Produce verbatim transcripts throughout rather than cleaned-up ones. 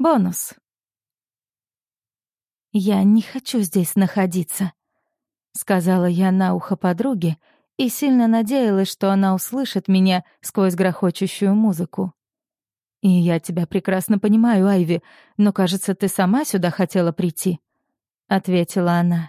Бонус. «Я не хочу здесь находиться», — сказала я на ухо подруге и сильно надеялась, что она услышит меня сквозь грохочущую музыку. «И я тебя прекрасно понимаю, Айви, но, кажется, ты сама сюда хотела прийти», — ответила она.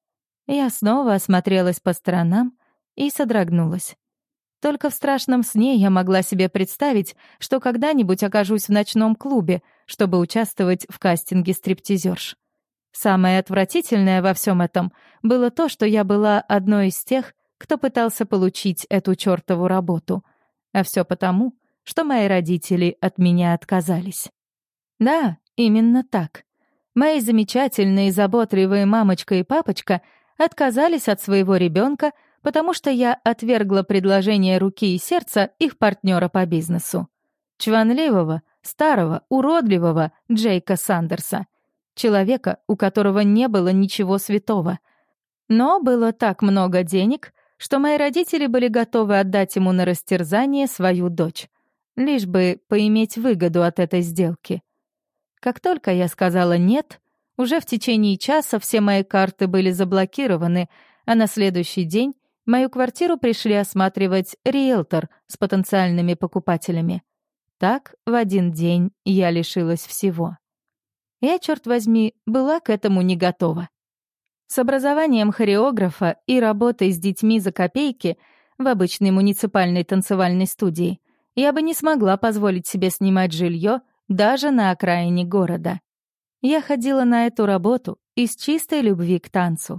Я снова осмотрелась по сторонам и содрогнулась. Только в страшном сне я могла себе представить, что когда-нибудь окажусь в ночном клубе, чтобы участвовать в кастинге стриптизерш. Самое отвратительное во всем этом было то, что я была одной из тех, кто пытался получить эту чёртову работу. А все потому, что мои родители от меня отказались. Да, именно так. Мои замечательные, заботливые мамочка и папочка отказались от своего ребенка, потому что я отвергла предложение руки и сердца их партнера по бизнесу. Чванливого, старого, уродливого Джейка Сандерса. Человека, у которого не было ничего святого. Но было так много денег, что мои родители были готовы отдать ему на растерзание свою дочь, лишь бы поиметь выгоду от этой сделки. Как только я сказала «нет», уже в течение часа все мои карты были заблокированы, а на следующий день мою квартиру пришли осматривать риэлтор с потенциальными покупателями. Так в один день я лишилась всего. Я, черт возьми, была к этому не готова. С образованием хореографа и работой с детьми за копейки в обычной муниципальной танцевальной студии я бы не смогла позволить себе снимать жилье даже на окраине города. Я ходила на эту работу из чистой любви к танцу.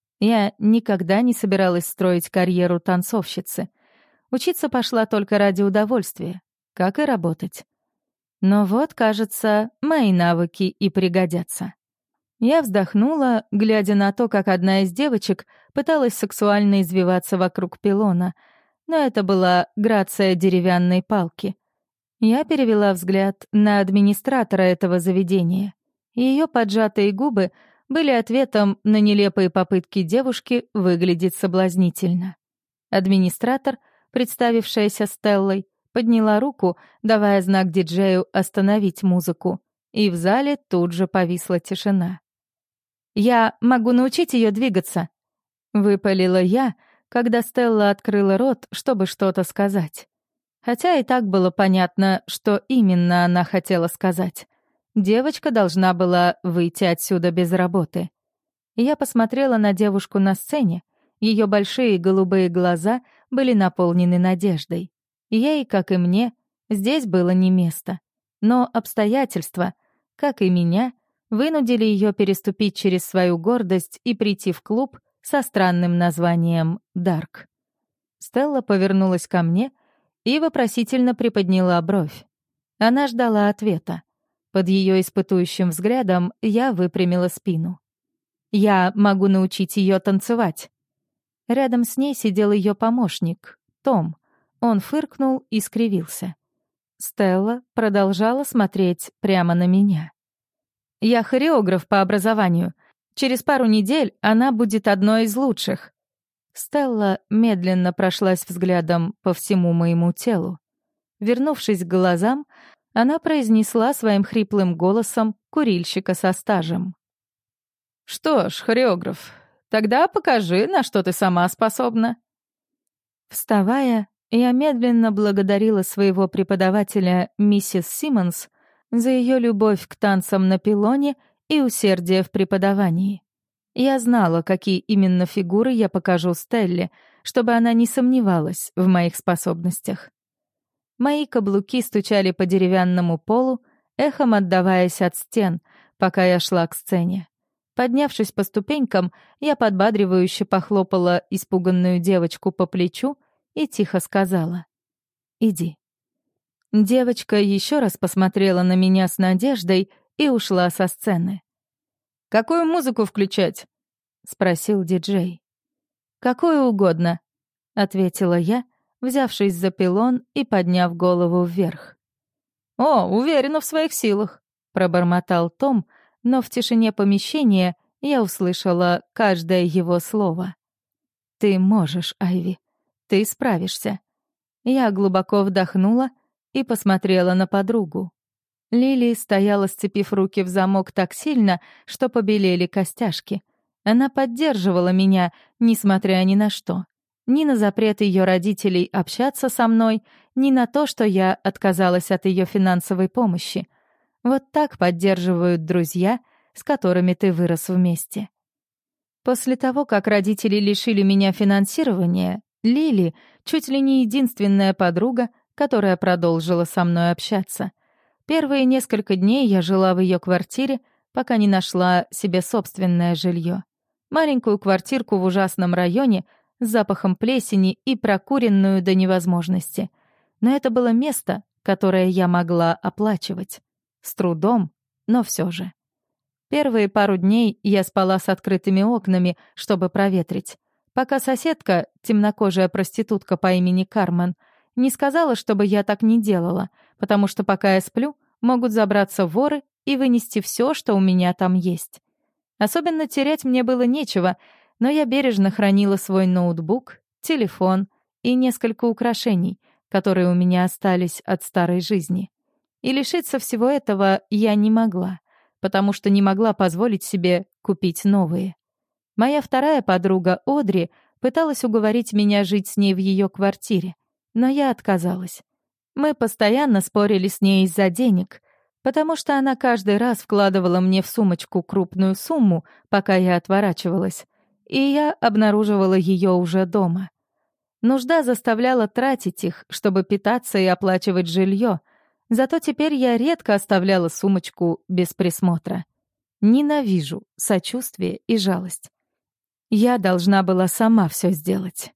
Я никогда не собиралась строить карьеру танцовщицы. Учиться пошла только ради удовольствия, как и работать. Но вот, кажется, мои навыки и пригодятся. Я вздохнула, глядя на то, как одна из девочек пыталась сексуально извиваться вокруг пилона, но это была грация деревянной палки. Я перевела взгляд на администратора этого заведения. Ее поджатые губы были ответом на нелепые попытки девушки выглядеть соблазнительно. Администратор, представившаяся Стеллой, подняла руку, давая знак диджею остановить музыку, и в зале тут же повисла тишина. «Я могу научить ее двигаться», — выпалила я, когда Стелла открыла рот, чтобы что-то сказать. Хотя и так было понятно, что именно она хотела сказать. Девочка должна была выйти отсюда без работы. Я посмотрела на девушку на сцене. Ее большие голубые глаза были наполнены надеждой. Ей, как и мне, здесь было не место. Но обстоятельства, как и меня, вынудили ее переступить через свою гордость и прийти в клуб со странным названием «Дарк». Стелла повернулась ко мне и вопросительно приподняла бровь. Она ждала ответа. Под ее испытующим взглядом я выпрямила спину. «Я могу научить ее танцевать». Рядом с ней сидел ее помощник, Том. Он фыркнул и скривился. Стелла продолжала смотреть прямо на меня. «Я хореограф по образованию. Через пару недель она будет одной из лучших». Стелла медленно прошлась взглядом по всему моему телу. Вернувшись к глазам, она произнесла своим хриплым голосом курильщика со стажем. «Что ж, хореограф, тогда покажи, на что ты сама способна». Вставая, я медленно благодарила своего преподавателя миссис Симмонс за ее любовь к танцам на пилоне и усердие в преподавании. Я знала, какие именно фигуры я покажу Стелле, чтобы она не сомневалась в моих способностях. Мои каблуки стучали по деревянному полу, эхом отдаваясь от стен, пока я шла к сцене. Поднявшись по ступенькам, я подбадривающе похлопала испуганную девочку по плечу и тихо сказала: «Иди». Девочка еще раз посмотрела на меня с надеждой и ушла со сцены. «Какую музыку включать?» — спросил диджей. «Какую угодно», — ответила я, взявшись за пилон и подняв голову вверх. «О, уверена в своих силах», — пробормотал Том, но в тишине помещения я услышала каждое его слово. «Ты можешь, Айви, ты справишься». Я глубоко вдохнула и посмотрела на подругу. Лили стояла, сцепив руки в замок так сильно, что побелели костяшки. Она поддерживала меня, несмотря ни на что. Ни на запрет ее родителей общаться со мной, ни на то, что я отказалась от ее финансовой помощи. Вот так поддерживают друзья, с которыми ты вырос вместе. После того, как родители лишили меня финансирования, Лили чуть ли не единственная подруга, которая продолжила со мной общаться. Первые несколько дней я жила в ее квартире, пока не нашла себе собственное жилье. Маленькую квартирку в ужасном районе с запахом плесени и прокуренную до невозможности. Но это было место, которое я могла оплачивать. С трудом, но все же. Первые пару дней я спала с открытыми окнами, чтобы проветрить, пока соседка, темнокожая проститутка по имени Кармен, не сказала, чтобы я так не делала, потому что пока я сплю, могут забраться воры и вынести все, что у меня там есть. Особенно терять мне было нечего, но я бережно хранила свой ноутбук, телефон и несколько украшений, которые у меня остались от старой жизни. И лишиться всего этого я не могла, потому что не могла позволить себе купить новые. Моя вторая подруга Одри пыталась уговорить меня жить с ней в ее квартире, но я отказалась. Мы постоянно спорили с ней из-за денег, потому что она каждый раз вкладывала мне в сумочку крупную сумму, пока я отворачивалась, и я обнаруживала ее уже дома. Нужда заставляла тратить их, чтобы питаться и оплачивать жилье, зато теперь я редко оставляла сумочку без присмотра. Ненавижу сочувствие и жалость. Я должна была сама все сделать.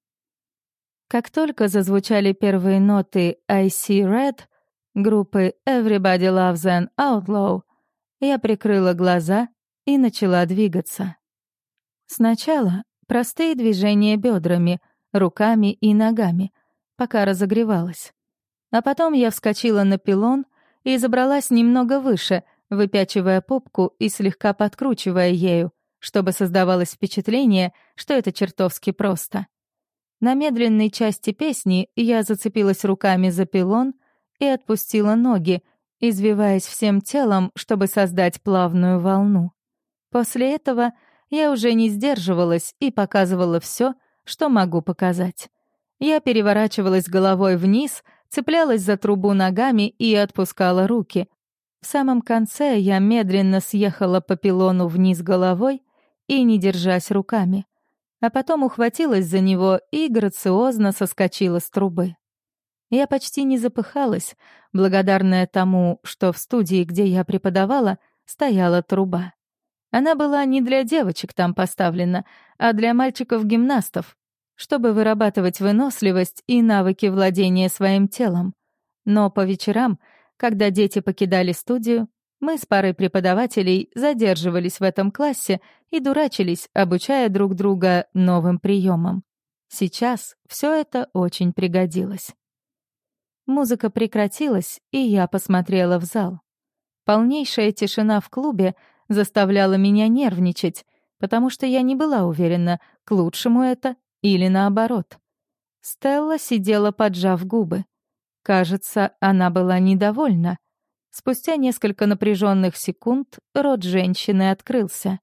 Как только зазвучали первые ноты «I See Red» группы «Everybody Loves an Outlaw», я прикрыла глаза и начала двигаться. Сначала простые движения бедрами, руками и ногами, пока разогревалась. А потом я вскочила на пилон и забралась немного выше, выпячивая попку и слегка подкручивая ею, чтобы создавалось впечатление, что это чертовски просто. На медленной части песни я зацепилась руками за пилон и отпустила ноги, извиваясь всем телом, чтобы создать плавную волну. После этого я уже не сдерживалась и показывала все, что могу показать. Я переворачивалась головой вниз, цеплялась за трубу ногами и отпускала руки. В самом конце я медленно съехала по пилону вниз головой и не держась руками, а потом ухватилась за него и грациозно соскочила с трубы. Я почти не запыхалась, благодарная тому, что в студии, где я преподавала, стояла труба. Она была не для девочек там поставлена, а для мальчиков-гимнастов, чтобы вырабатывать выносливость и навыки владения своим телом. Но по вечерам, когда дети покидали студию, мы с парой преподавателей задерживались в этом классе и дурачились, обучая друг друга новым приемам. Сейчас все это очень пригодилось. Музыка прекратилась, и я посмотрела в зал. Полнейшая тишина в клубе заставляла меня нервничать, потому что я не была уверена, к лучшему это или наоборот. Стелла сидела, поджав губы. Кажется, она была недовольна. Спустя несколько напряженных секунд рот женщины открылся.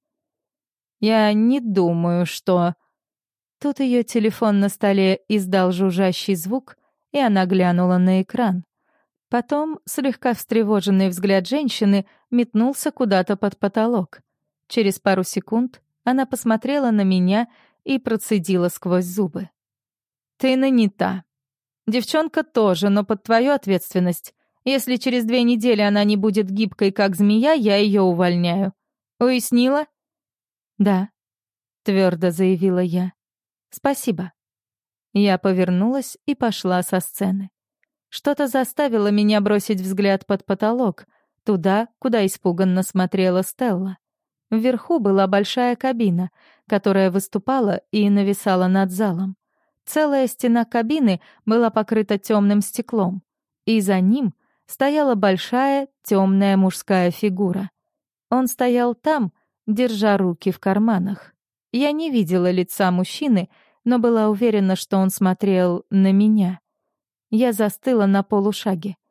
«Я не думаю, что...» Тут ее телефон на столе издал жужжащий звук, и она глянула на экран. Потом слегка встревоженный взгляд женщины метнулся куда-то под потолок. Через пару секунд она посмотрела на меня и процедила сквозь зубы. «Ты нанята. Девчонка тоже, но под твою ответственность. Если через две недели она не будет гибкой, как змея, я ее увольняю. Уяснила?» «Да», — твердо заявила я. «Спасибо». Я повернулась и пошла со сцены. Что-то заставило меня бросить взгляд под потолок, туда, куда испуганно смотрела Стелла. Вверху была большая кабина, которая выступала и нависала над залом. Целая стена кабины была покрыта темным стеклом, и за ним стояла большая темная мужская фигура. Он стоял там, держа руки в карманах. Я не видела лица мужчины, но была уверена, что он смотрел на меня. Я застыла на полушаге.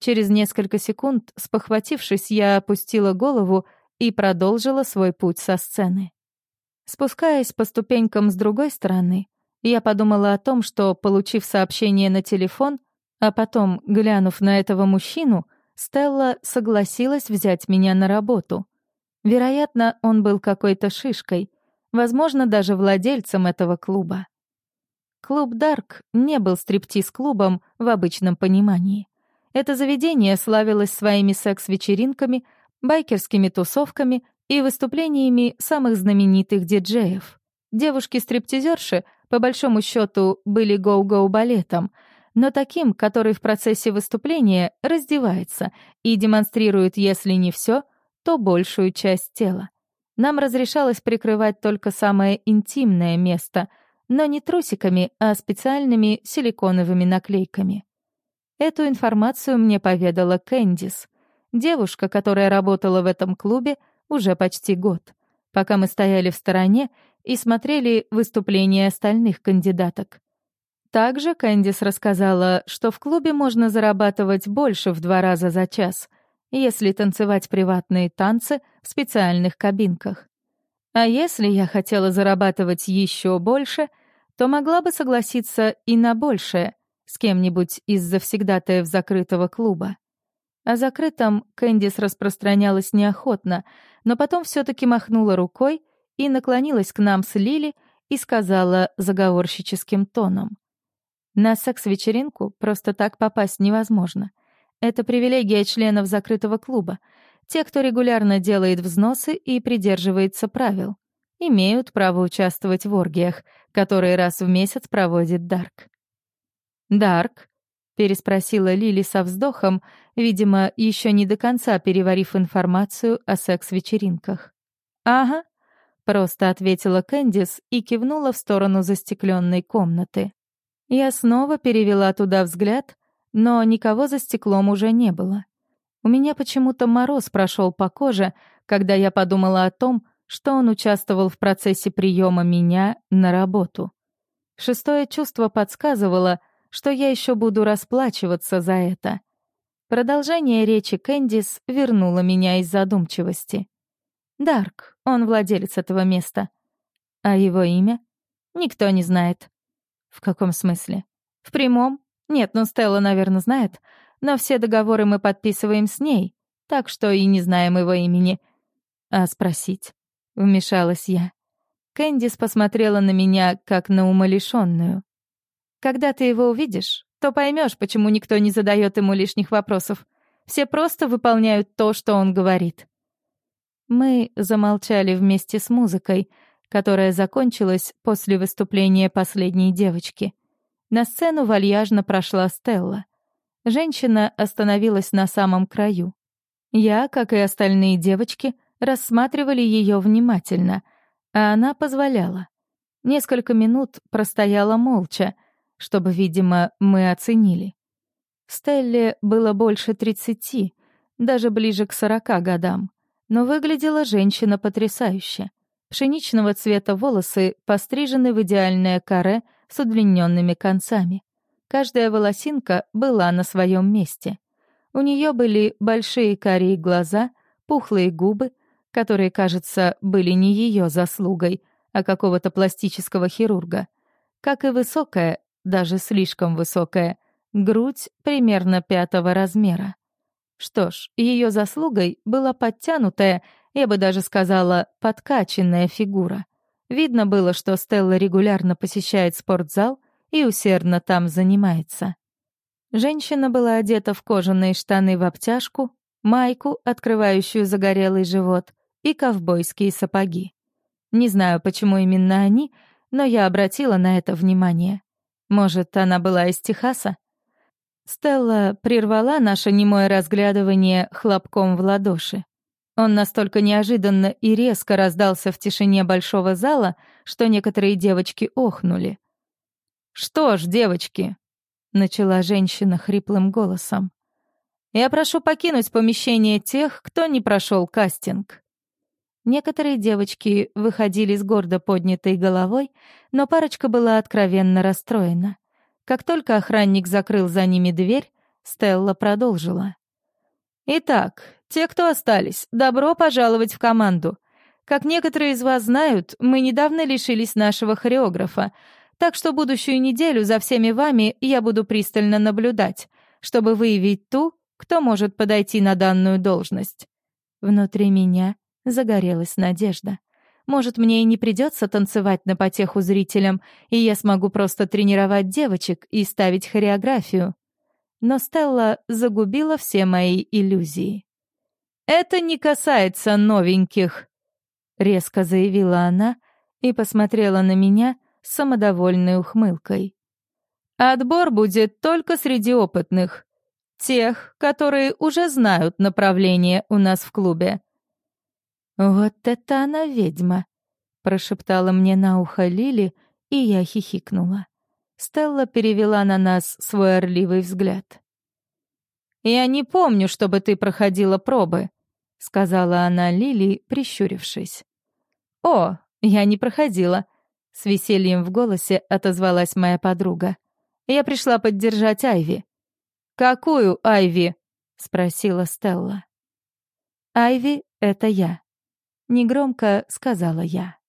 Через несколько секунд, спохватившись, я опустила голову и продолжила свой путь со сцены. Спускаясь по ступенькам с другой стороны, я подумала о том, что, получив сообщение на телефон, а потом, глянув на этого мужчину, Стелла согласилась взять меня на работу. Вероятно, он был какой-то шишкой, возможно, даже владельцем этого клуба. Клуб «Дарк» не был стриптиз-клубом в обычном понимании. Это заведение славилось своими секс-вечеринками, байкерскими тусовками и выступлениями самых знаменитых диджеев. Девушки-стриптизерши, по большому счету, были гоу-гоу-балетом, но таким, который в процессе выступления раздевается и демонстрирует, если не все, то большую часть тела. Нам разрешалось прикрывать только самое интимное место, но не трусиками, а специальными силиконовыми наклейками. Эту информацию мне поведала Кэндис, девушка, которая работала в этом клубе уже почти год, пока мы стояли в стороне и смотрели выступления остальных кандидаток. Также Кэндис рассказала, что в клубе можно зарабатывать больше в два раза за час, если танцевать приватные танцы в специальных кабинках. А если я хотела зарабатывать еще больше, то могла бы согласиться и на большее с кем-нибудь из завсегдатаев закрытого клуба. О закрытом Кэндис распространялась неохотно, но потом все-таки махнула рукой и наклонилась к нам с Лили и сказала заговорщическим тоном: «На секс-вечеринку просто так попасть невозможно. Это привилегия членов закрытого клуба. Те, кто регулярно делает взносы и придерживается правил, имеют право участвовать в оргиях, которые раз в месяц проводит Дарк». «Дарк?» — переспросила Лили со вздохом, видимо, еще не до конца переварив информацию о секс-вечеринках. «Ага», — просто ответила Кэндис и кивнула в сторону застекленной комнаты. Я снова перевела туда взгляд, но никого за стеклом уже не было. У меня почему-то мороз прошел по коже, когда я подумала о том, что он участвовал в процессе приема меня на работу. Шестое чувство подсказывало, что я еще буду расплачиваться за это. Продолжение речи Кэндис вернуло меня из задумчивости. Дарк, он владелец этого места. А его имя? Никто не знает. В каком смысле? В прямом? Нет, ну Стелла, наверное, знает. Но все договоры мы подписываем с ней, так что и не знаем его имени. А спросить? Вмешалась я. Кэндис посмотрела на меня, как на умалишенную. Когда ты его увидишь, то поймешь, почему никто не задает ему лишних вопросов. Все просто выполняют то, что он говорит. Мы замолчали вместе с музыкой, которая закончилась после выступления последней девочки. На сцену вальяжно прошла Стелла. Женщина остановилась на самом краю. Я, как и остальные девочки, рассматривали ее внимательно, а она позволяла. Несколько минут простояла молча, чтобы, видимо, мы оценили. Стелле было больше тридцати, даже ближе к сорока годам, но выглядела женщина потрясающе. Пшеничного цвета волосы пострижены в идеальное каре с удлиненными концами. Каждая волосинка была на своем месте. У нее были большие карие глаза, пухлые губы, которые, кажется, были не ее заслугой, а какого-то пластического хирурга, как и высокая, даже слишком высокая, грудь примерно пятого размера. Что ж, ее заслугой была подтянутая, я бы даже сказала, подкачанная фигура. Видно было, что Стелла регулярно посещает спортзал и усердно там занимается. Женщина была одета в кожаные штаны в обтяжку, майку, открывающую загорелый живот, и ковбойские сапоги. Не знаю, почему именно они, но я обратила на это внимание. Может, она была из Техаса? Стелла прервала наше немое разглядывание хлопком в ладоши. Он настолько неожиданно и резко раздался в тишине большого зала, что некоторые девочки охнули. «Что ж, девочки», — начала женщина хриплым голосом, «я прошу покинуть помещение тех, кто не прошел кастинг». Некоторые девочки выходили с гордо поднятой головой, но парочка была откровенно расстроена. Как только охранник закрыл за ними дверь, Стелла продолжила. «Итак, те, кто остались, добро пожаловать в команду. Как некоторые из вас знают, мы недавно лишились нашего хореографа, так что будущую неделю за всеми вами я буду пристально наблюдать, чтобы выявить ту, кто может подойти на данную должность». Внутри меня загорелась надежда. Может, мне и не придется танцевать на потеху зрителям, и я смогу просто тренировать девочек и ставить хореографию. Но Стелла загубила все мои иллюзии. «Это не касается новеньких», — резко заявила она и посмотрела на меня с самодовольной ухмылкой. «Отбор будет только среди опытных, тех, которые уже знают направление у нас в клубе». «Вот это она ведьма», — прошептала мне на ухо Лили, и я хихикнула. Стелла перевела на нас свой орливый взгляд. «Я не помню, чтобы ты проходила пробы», — сказала она Лили, прищурившись. «О, я не проходила», — с весельем в голосе отозвалась моя подруга. «Я пришла поддержать Айви». «Какую Айви?» — спросила Стелла. «Айви — это я», — негромко сказала я.